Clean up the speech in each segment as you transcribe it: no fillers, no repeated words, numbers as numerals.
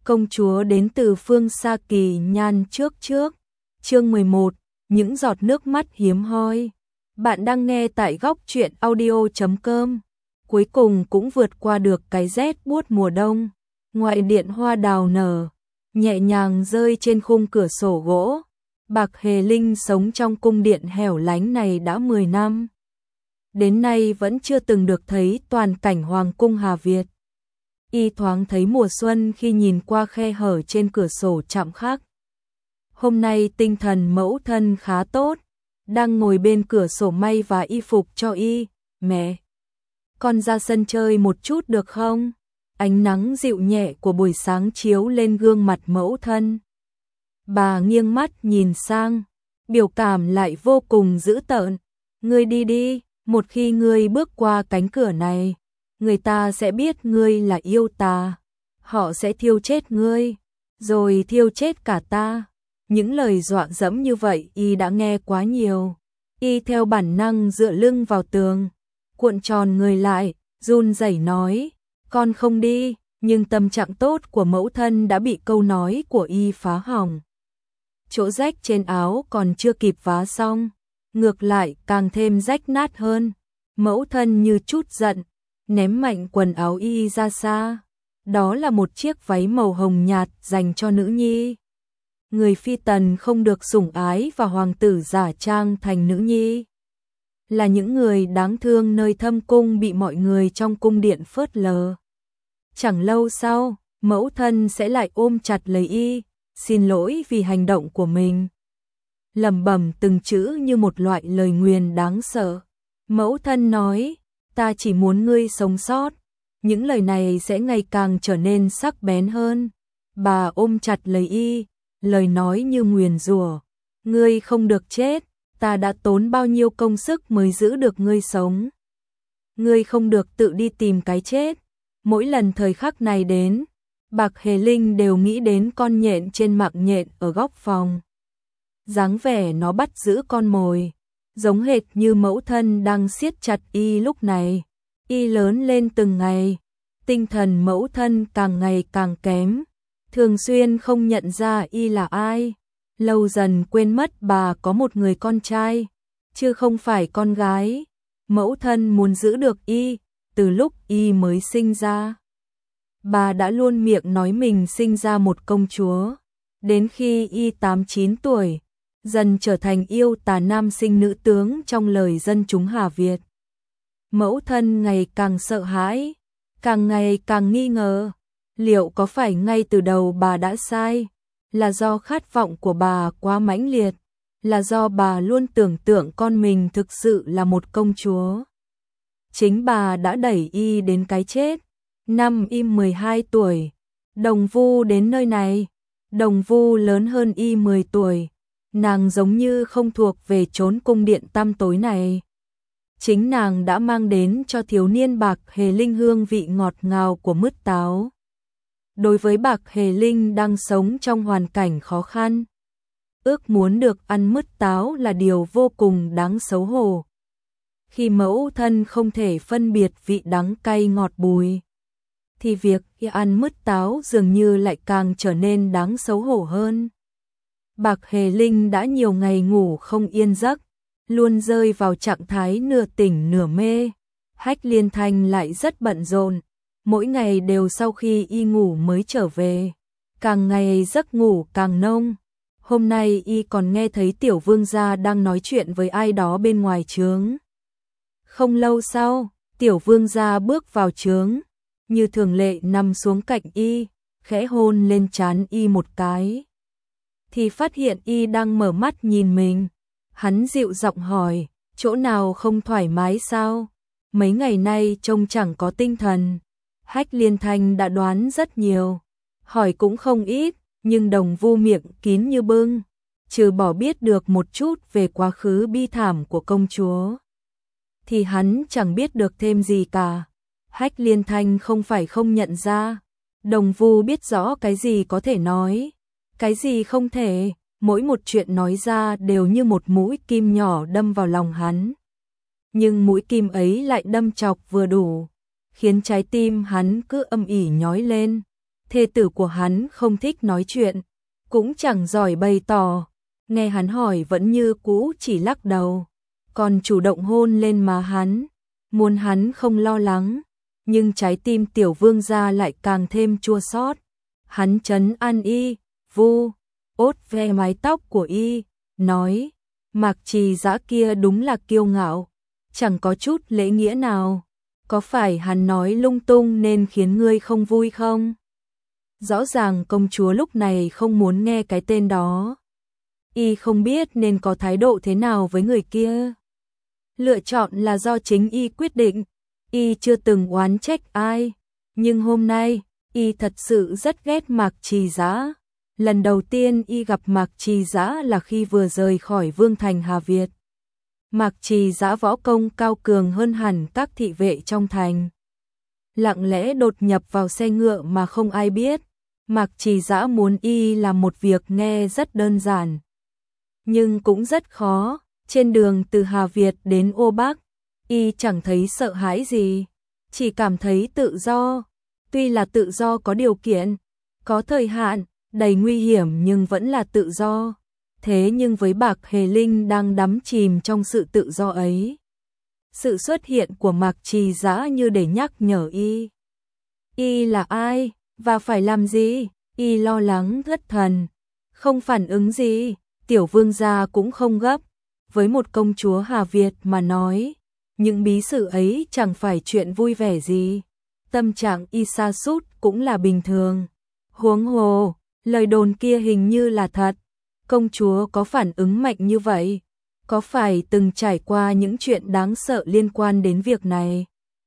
Công chúa đến từ phương xa kỳ nhan trước trước. Chương 11, những giọt nước mắt hiếm hoi. Bạn đang nghe tại góc truyện audio.com. Cuối cùng cũng vượt qua được cái rét buốt mùa đông. Ngoài điện hoa đào nở, nhẹ nhàng rơi trên khung cửa sổ gỗ. Bạc Hề Linh sống trong cung điện hẻo lánh này đã 10 năm. Đến nay vẫn chưa từng được thấy toàn cảnh hoàng cung Hà Việt. Y thoáng thấy mùa xuân khi nhìn qua khe hở trên cửa sổ chạm khắc. Hôm nay tinh thần mẫu thân khá tốt, đang ngồi bên cửa sổ may và y phục cho y. Mẹ, con ra sân chơi một chút được không? Ánh nắng dịu nhẹ của buổi sáng chiếu lên gương mặt mẫu thân. Bà nghiêng mắt nhìn sang, biểu cảm lại vô cùng dữ tợn. Ngươi đi đi, một khi ngươi bước qua cánh cửa này, người ta sẽ biết ngươi là yêu ta. Họ sẽ thiêu chết ngươi, rồi thiêu chết cả ta. Những lời dọa dẫm như vậy y đã nghe quá nhiều. Y theo bản năng dựa lưng vào tường, cuộn tròn người lại, run rẩy nói, con không đi, nhưng tâm trạng tốt của mẫu thân đã bị câu nói của y phá hỏng. Chỗ rách trên áo còn chưa kịp vá xong, ngược lại càng thêm rách nát hơn. Mẫu thân như chút giận, ném mạnh quần áo y ra xa. Đó là một chiếc váy màu hồng nhạt dành cho nữ nhi. Người phi tần không được sủng ái và hoàng tử giả trang thành nữ nhi. Là những người đáng thương nơi thâm cung bị mọi người trong cung điện phớt lờ. Chẳng lâu sau, mẫu thân sẽ lại ôm chặt lấy y, xin lỗi vì hành động của mình. Lẩm bẩm từng chữ như một loại lời nguyền đáng sợ. Mẫu thân nói, ta chỉ muốn ngươi sống sót. Những lời này sẽ ngày càng trở nên sắc bén hơn. Bà ôm chặt lấy y, lời nói như nguyền rủa. Ngươi không được chết, ta đã tốn bao nhiêu công sức mới giữ được ngươi sống. Ngươi không được tự đi tìm cái chết. Mỗi lần thời khắc này đến, Bạc Hề Linh đều nghĩ đến con nhện trên mạng nhện ở góc phòng. Dáng vẻ nó bắt giữ con mồi, giống hệt như mẫu thân đang siết chặt y lúc này. Y lớn lên từng ngày, tinh thần mẫu thân càng ngày càng kém, thường xuyên không nhận ra y là ai. Lâu dần quên mất bà có một người con trai, chứ không phải con gái. Mẫu thân muốn giữ được y, từ lúc y mới sinh ra. Bà đã luôn miệng nói mình sinh ra một công chúa. Đến khi y 8-9 tuổi, dần trở thành yêu tà nam sinh nữ tướng trong lời dân chúng Hà Việt. Mẫu thân ngày càng sợ hãi, càng ngày càng nghi ngờ, liệu có phải ngay từ đầu bà đã sai, là do khát vọng của bà quá mãnh liệt, là do bà luôn tưởng tượng con mình thực sự là một công chúa. Chính bà đã đẩy y đến cái chết. Năm y 12 tuổi, Đồng Vu đến nơi này. Đồng Vu lớn hơn y 10 tuổi, nàng giống như không thuộc về chốn cung điện tăm tối này. Chính nàng đã mang đến cho thiếu niên Bạc Hề Linh hương vị ngọt ngào của mứt táo. Đối với Bạc Hề Linh đang sống trong hoàn cảnh khó khăn, ước muốn được ăn mứt táo là điều vô cùng đáng xấu hổ. Khi mẫu thân không thể phân biệt vị đắng cay ngọt bùi, thì việc ăn mứt táo dường như lại càng trở nên đáng xấu hổ hơn. Bạc Hề Linh đã nhiều ngày ngủ không yên giấc, luôn rơi vào trạng thái nửa tỉnh nửa mê. Hách Liên Thanh lại rất bận rộn, mỗi ngày đều sau khi y ngủ mới trở về, càng ngày giấc ngủ càng nông. Hôm nay y còn nghe thấy tiểu vương gia đang nói chuyện với ai đó bên ngoài trướng. Không lâu sau, tiểu vương gia bước vào trướng, như thường lệ nằm xuống cạnh y, khẽ hôn lên trán y một cái. Thì phát hiện y đang mở mắt nhìn mình. Hắn dịu giọng hỏi, chỗ nào không thoải mái sao? Mấy ngày nay trông chẳng có tinh thần. Hách Liên Thanh đã đoán rất nhiều, hỏi cũng không ít, nhưng Đồng Vu miệng kín như bưng, trừ bỏ biết được một chút về quá khứ bi thảm của công chúa, thì hắn chẳng biết được thêm gì cả. Hách Liên Thanh không phải không nhận ra, Đồng Vu biết rõ cái gì có thể nói, cái gì không thể, mỗi một chuyện nói ra đều như một mũi kim nhỏ đâm vào lòng hắn. Nhưng mũi kim ấy lại đâm chọc vừa đủ, khiến trái tim hắn cứ âm ỉ nhói lên. thê tử của hắn không thích nói chuyện, cũng chẳng giỏi bày tỏ, nghe hắn hỏi vẫn như cũ chỉ lắc đầu, còn chủ động hôn lên má hắn, muốn hắn không lo lắng, nhưng trái tim tiểu vương gia lại càng thêm chua xót. Hắn trấn an y, vu ốt ve mái tóc của y, nói, Mạc Trì Dã kia đúng là kiêu ngạo, chẳng có chút lễ nghĩa nào, có phải hắn nói lung tung nên khiến ngươi không vui không? Rõ ràng công chúa lúc này không muốn nghe cái tên đó. Y không biết nên có thái độ thế nào với người kia. Lựa chọn là do chính y quyết định, y chưa từng oán trách ai, nhưng hôm nay, y thật sự rất ghét Mạc Trì Dã. Lần đầu tiên y gặp Mạc Trì Dã là khi vừa rời khỏi Vương thành Hà Việt. Mạc Trì Dã võ công cao cường hơn hẳn các thị vệ trong thành. Lặng lẽ đột nhập vào xe ngựa mà không ai biết. Mạc Trì Dã muốn y làm một việc nghe rất đơn giản, nhưng cũng rất khó. Trên đường từ Hà Việt đến Ô Bắc, y chẳng thấy sợ hãi gì, chỉ cảm thấy tự do. Tuy là tự do có điều kiện, có thời hạn, đầy nguy hiểm nhưng vẫn là tự do. Thế nhưng với Bạc Hề Linh đang đắm chìm trong sự tự do ấy, sự xuất hiện của Mạc Trì Dã như để nhắc nhở y. Y là ai, và phải làm gì? Y lo lắng thất thần, không phản ứng gì. Tiểu vương gia cũng không gấp. Với một công chúa Hà Việt mà nói, những bí sự ấy chẳng phải chuyện vui vẻ gì. Tâm trạng y sa sút cũng là bình thường. Huống hồ, lời đồn kia hình như là thật. Công chúa có phản ứng mạnh như vậy, có phải từng trải qua những chuyện đáng sợ liên quan đến việc này?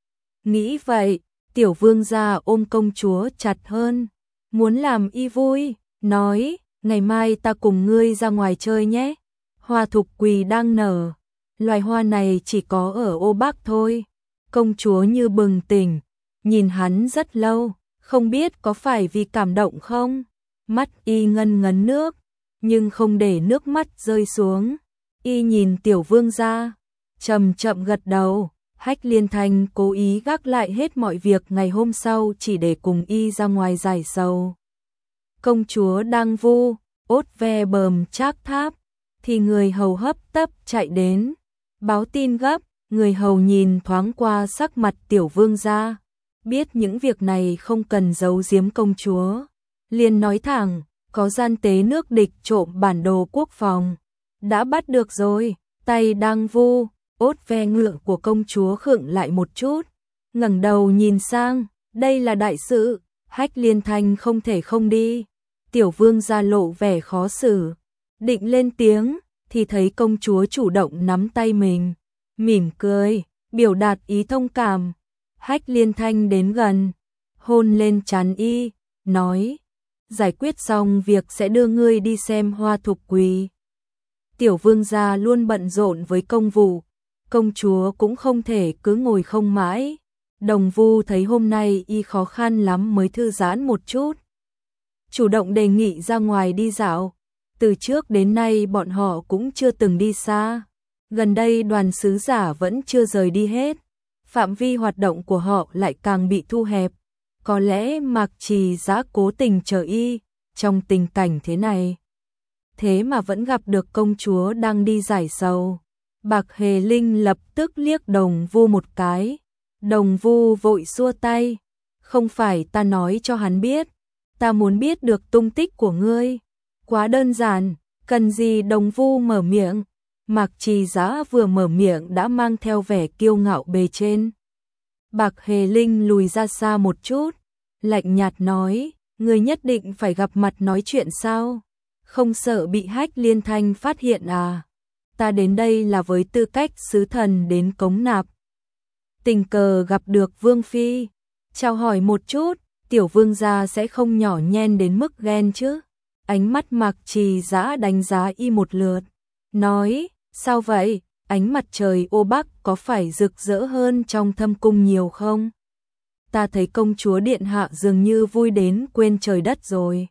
Nghĩ vậy, tiểu vương gia ôm công chúa chặt hơn, muốn làm y vui, nói, ngày mai ta cùng ngươi ra ngoài chơi nhé. Hoa thục quỳ đang nở, loài hoa này chỉ có ở Ô Bắc thôi. Công chúa như bừng tỉnh, nhìn hắn rất lâu, không biết có phải vì cảm động không? Mắt y ngân ngấn nước, nhưng không để nước mắt rơi xuống. Y nhìn tiểu vương gia, chậm chậm gật đầu. Hách Liên Thanh cố ý gác lại hết mọi việc ngày hôm sau chỉ để cùng y ra ngoài giải sầu. Công chúa đang vu ốt ve bờm trác tháp, thì người hầu hấp tấp chạy đến, báo tin gấp. Người hầu nhìn thoáng qua sắc mặt tiểu vương gia, biết những việc này không cần giấu giếm công chúa, liền nói thẳng, có gian tế nước địch trộm bản đồ quốc phòng, đã bắt được rồi. Tay đang vu ốt ve ngựa của công chúa khựng lại một chút, ngẩng đầu nhìn sang, đây là đại sự, Hách Liên Thanh không thể không đi. Tiểu vương gia lộ vẻ khó xử, định lên tiếng, thì thấy công chúa chủ động nắm tay mình, mỉm cười, biểu đạt ý thông cảm. Hách Liên Thanh đến gần, hôn lên trán y, nói, giải quyết xong việc sẽ đưa ngươi đi xem Hoa Thục Quỳ. Tiểu vương gia luôn bận rộn với công vụ, công chúa cũng không thể cứ ngồi không mãi. Đồng Vu thấy hôm nay y khó khăn lắm mới thư giãn một chút, chủ động đề nghị ra ngoài đi dạo. Từ trước đến nay bọn họ cũng chưa từng đi xa, gần đây đoàn sứ giả vẫn chưa rời đi hết, phạm vi hoạt động của họ lại càng bị thu hẹp. Có lẽ Mạc Trì Dã cố tình chờ y, trong tình cảnh thế này, thế mà vẫn gặp được công chúa đang đi giải sầu. Bạc Hề Linh lập tức liếc Đồng Vu một cái, Đồng Vu vội xua tay, không phải ta nói cho hắn biết, ta muốn biết được tung tích của ngươi. Quá đơn giản, cần gì? Đồng Vu mở miệng. Mạc Trì Dã vừa mở miệng đã mang theo vẻ kiêu ngạo bề trên. Bạc Hề Linh lùi ra xa một chút, lạnh nhạt nói, ngươi nhất định phải gặp mặt nói chuyện sao? Không sợ bị Hách Liên Thanh phát hiện à? Ta đến đây là với tư cách sứ thần đến cống nạp. Tình cờ gặp được Vương Phi, chào hỏi một chút, tiểu vương gia sẽ không nhỏ nhen đến mức ghen chứ? Ánh mắt Mạc Trì Dã đánh giá y một lượt, nói, sao vậy? Ánh mặt trời Ô Bắc có phải rực rỡ hơn trong thâm cung nhiều không? Ta thấy công chúa điện hạ dường như vui đến quên trời đất rồi.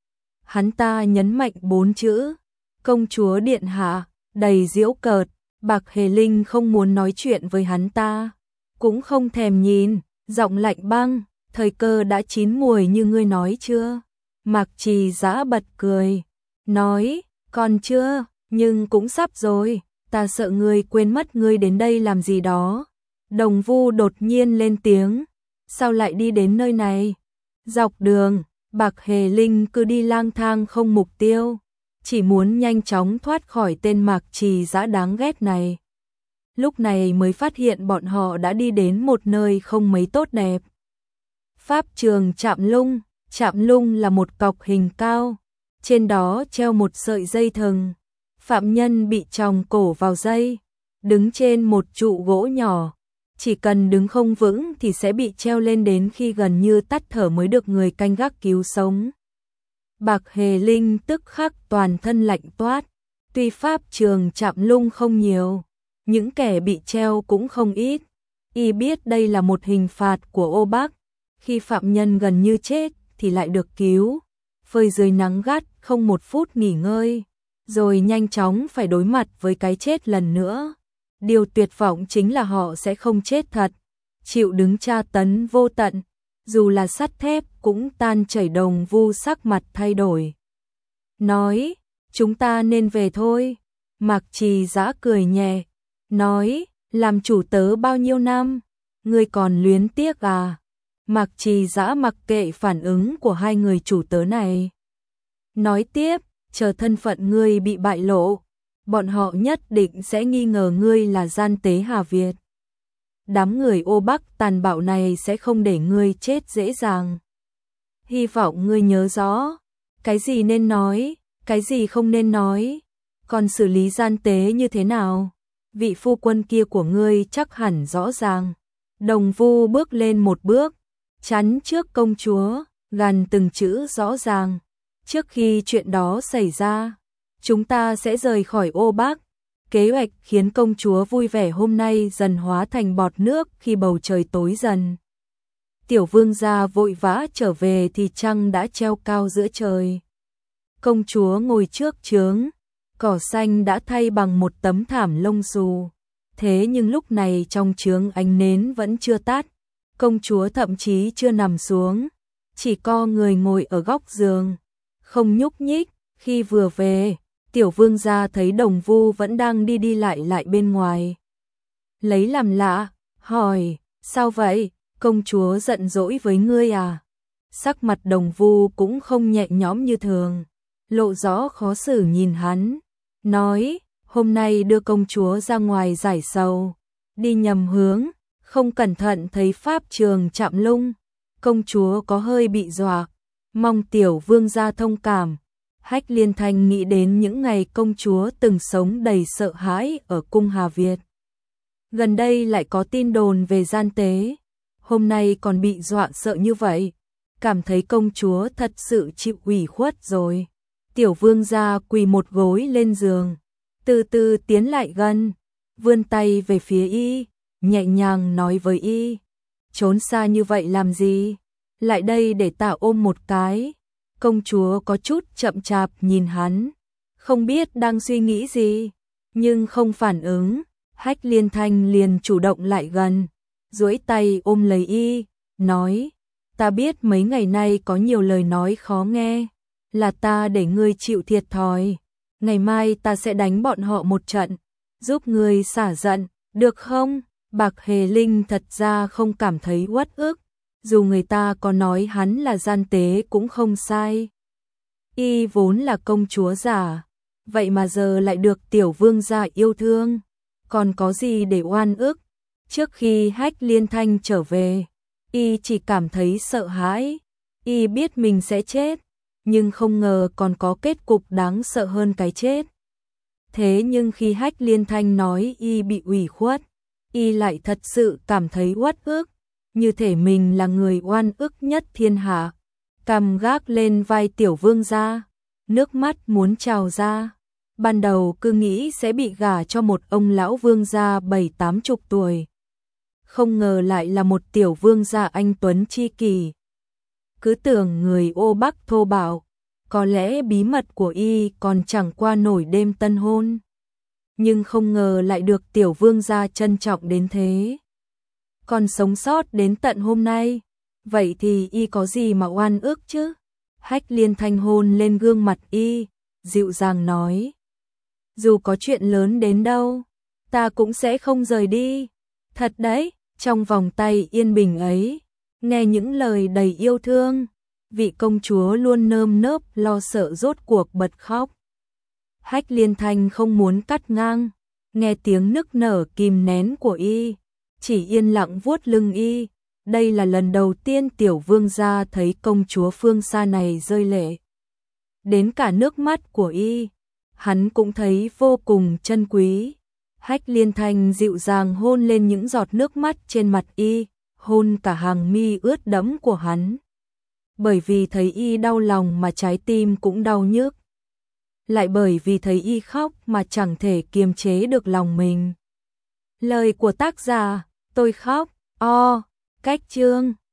Hắn ta nhấn mạnh 4 chữ, công chúa điện hạ, đầy giễu cợt. Bạc Hề Linh không muốn nói chuyện với hắn ta, cũng không thèm nhìn, giọng lạnh băng, Thời cơ đã chín muồi như ngươi nói chưa? Mạc Trì Dã bật cười, nói, còn chưa, nhưng cũng sắp rồi, ta sợ ngươi quên mất ngươi đến đây làm gì đó. Đồng Vu đột nhiên lên tiếng, sao lại đi đến nơi này? Dọc đường, Bạc Hề Linh cứ đi lang thang không mục tiêu, chỉ muốn nhanh chóng thoát khỏi tên Mạc Trì Dã đáng ghét này. Lúc này mới phát hiện bọn họ đã đi đến một nơi không mấy tốt đẹp. Pháp trường Trạm Lung là một cọc hình cao, trên đó treo một sợi dây thừng. Phạm nhân bị chòng cổ vào dây, đứng trên một trụ gỗ nhỏ, chỉ cần đứng không vững thì sẽ bị treo lên đến khi gần như tắt thở mới được người canh gác cứu sống. Bạc Hề Linh tức khắc toàn thân lạnh toát, tuy pháp trường Trạm Lung không nhiều, những kẻ bị treo cũng không ít. Y biết đây là một hình phạt của Ô Bắc, khi phạm nhân gần như chết thì lại được cứu, phơi dưới nắng gắt không một phút nghỉ ngơi, rồi nhanh chóng phải đối mặt với cái chết lần nữa. Điều tuyệt vọng chính là họ sẽ không chết thật, chịu đứng tra tấn vô tận, dù là sắt thép cũng tan chảy. Đồng Vu sắc mặt thay đổi, nói, chúng ta nên về thôi. Mạc Trì Dã cười nhẹ, nói, làm chủ tớ bao nhiêu năm, ngươi còn luyến tiếc à? Mạc Trì Dã mặc kệ phản ứng của hai người chủ tớ này, nói tiếp, chờ thân phận ngươi bị bại lộ, bọn họ nhất định sẽ nghi ngờ ngươi là gian tế Hà Việt. Đám người Ô Bắc tàn bạo này sẽ không để ngươi chết dễ dàng. Hy vọng ngươi nhớ rõ, cái gì nên nói, cái gì không nên nói, còn xử lý gian tế như thế nào, vị phu quân kia của ngươi chắc hẳn rõ ràng. Đồng Vu bước lên một bước, chắn trước công chúa, gằn từng chữ rõ ràng. Trước khi chuyện đó xảy ra, chúng ta sẽ rời khỏi Ô Bắc. Kế hoạch khiến công chúa vui vẻ hôm nay dần hóa thành bọt nước khi bầu trời tối dần. Tiểu vương gia vội vã trở về thì trăng đã treo cao giữa trời. Công chúa ngồi trước trướng, cỏ xanh đã thay bằng một tấm thảm lông xù. Thế nhưng lúc này trong trướng ánh nến vẫn chưa tắt. Công chúa thậm chí chưa nằm xuống, chỉ co người ngồi ở góc giường, không nhúc nhích. Khi vừa về, tiểu vương gia thấy Đồng Vu vẫn đang đi đi lại lại bên ngoài. Lấy làm lạ, hỏi, sao vậy, công chúa giận dỗi với ngươi à? Sắc mặt Đồng Vu cũng không nhẹ nhõm như thường, lộ rõ khó xử nhìn hắn, nói, hôm nay đưa công chúa ra ngoài giải sầu, đi nhầm hướng, không cẩn thận thấy pháp trường Trạm Lung, công chúa có hơi bị dọa, mong tiểu vương gia thông cảm. Hách Liên Thanh nghĩ đến những ngày công chúa từng sống đầy sợ hãi ở cung Hà Việt. Gần đây lại có tin đồn về gian tế, hôm nay còn bị dọa sợ như vậy, cảm thấy công chúa thật sự chịu ủy khuất rồi. Tiểu vương gia quỳ một gối lên giường, từ từ tiến lại gần, vươn tay về phía y, nhẹ nhàng nói với y, trốn xa như vậy làm gì, lại đây để ta ôm một cái. Công chúa có chút chậm chạp nhìn hắn, không biết đang suy nghĩ gì, nhưng không phản ứng. Hách Liên Thanh liền chủ động lại gần, duỗi tay ôm lấy y, nói, ta biết mấy ngày nay có nhiều lời nói khó nghe, là ta để ngươi chịu thiệt thòi, ngày mai ta sẽ đánh bọn họ một trận, giúp ngươi xả giận, được không? Bạc Hề Linh thật ra không cảm thấy uất ức, dù người ta có nói hắn là gian tế cũng không sai. Y vốn là công chúa giả, vậy mà giờ lại được tiểu vương gia yêu thương, còn có gì để oan ức. Trước khi Hách Liên Thanh trở về, y chỉ cảm thấy sợ hãi, y biết mình sẽ chết, nhưng không ngờ còn có kết cục đáng sợ hơn cái chết. Thế nhưng khi Hách Liên Thanh nói y bị ủy khuất, y lại thật sự cảm thấy uất ức, như thể mình là người oan ức nhất thiên hạ. Cằm gác lên vai tiểu vương gia, nước mắt muốn trào ra. Ban đầu cứ nghĩ sẽ bị gả cho một ông lão vương gia 70-80 tuổi, không ngờ lại là một tiểu vương gia anh tuấn chi kỷ. Cứ tưởng người Ô Bắc thô bạo, có lẽ bí mật của y còn chẳng qua nổi đêm tân hôn, nhưng không ngờ lại được tiểu vương gia trân trọng đến thế. Còn sống sót đến tận hôm nay, Vậy thì y có gì mà oan ức chứ? Hách Liên Thanh hôn lên gương mặt y, dịu dàng nói. Dù có chuyện lớn đến đâu, ta cũng sẽ không rời đi. Thật đấy, trong vòng tay yên bình ấy, nghe những lời đầy yêu thương, vị công chúa luôn nơm nớp lo sợ rốt cuộc bật khóc. Hách Liên Thanh không muốn cắt ngang, nghe tiếng nức nở kìm nén của y, chỉ yên lặng vuốt lưng y. Đây là lần đầu tiên tiểu vương gia thấy công chúa phương xa này rơi lệ. Đến cả nước mắt của y, hắn cũng thấy vô cùng trân quý. Hách Liên Thanh dịu dàng hôn lên những giọt nước mắt trên mặt y, hôn cả hàng mi ướt đẫm của hắn. Bởi vì thấy y đau lòng mà trái tim cũng đau nhức. Lại bởi vì thấy y khóc mà chẳng thể kiềm chế được lòng mình. Lời của tác giả, tôi khóc, cách chương.